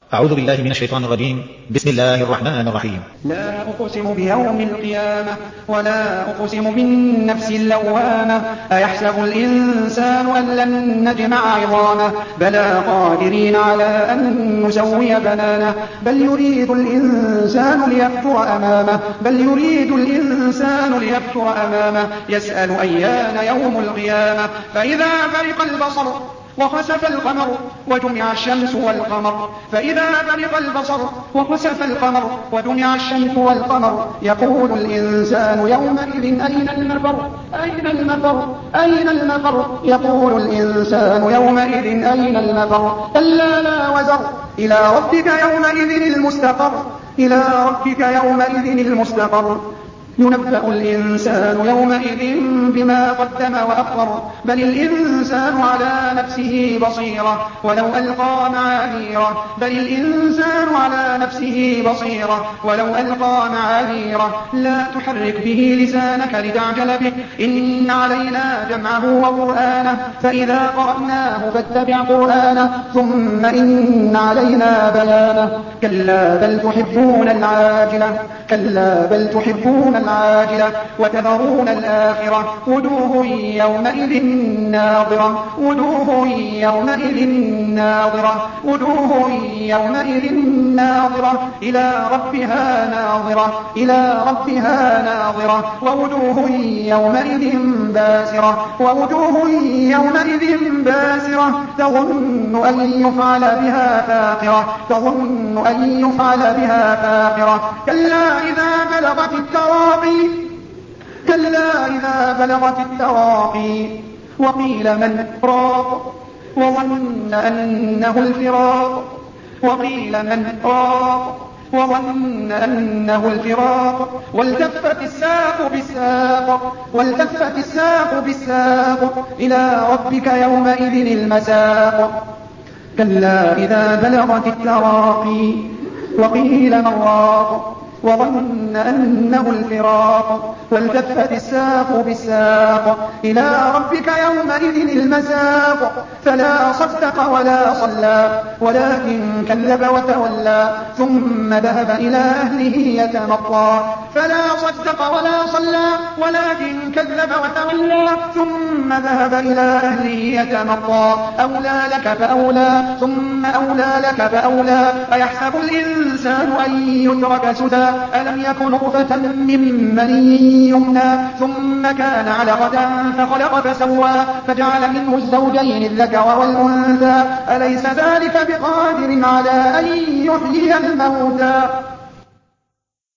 أعوذ بالله من الشيطان الرجيم. بسم الله الرحمن الرحيم. لا أقسم بيوم القيامة ولا أقسم بالنفس اللوامة أيحسب الإنسان أن لن نجمع عظامه بلى قادرين على أن نسوي بنانه بل يريد الإنسان ليفجر أمامه يسأل أيان يوم القيامة فإذا برق البصر وخسف القمر وجمع الشمس والقمر يقول الإنسان يومئذ أين المفر كلا لا وزر إلى ربك يومئذ المستقر ينبأ الإنسان يومئذ بما قدم وأخر بل الإنسان على نفسه بصيرة ولو ألقى معاذيره لا تحرك به لسانك لتعجل به إن علينا جمعه وقرآنه فإذا قرأناه فاتبع قرآنه ثم إن علينا بيانه كلا بل تحبون العاجلة وتذرون الآخرة وجوه يومئذ ناظرة إلى ربها ناظرة ووجوه يومئذ باسرة تظن أن يفعل بها فاقرة كلا إذا بلغت التراقي وقيل من راق وظن أنه الفراق والتفت الساق بالساق إلى ربك يومئذ المساق كلا إذا بلغت التراقي وقيل من راق وظن أنه الفراق والتفت الساق بالساق إلى ربك يومئذ المساق فلا صدق ولا صلى ولكن كذب وتولى ثم ذهب إلى أهله يتمطى أولى لك فأولى أيحسب الإنسان أن يترك سدى ألم يكن نطفة من مني يمنى ثم كان علقة فخلق فسوى فجعل منه الزوجين الذكر والأنثى أليس ذلك بقادر على أن يحيي الموتى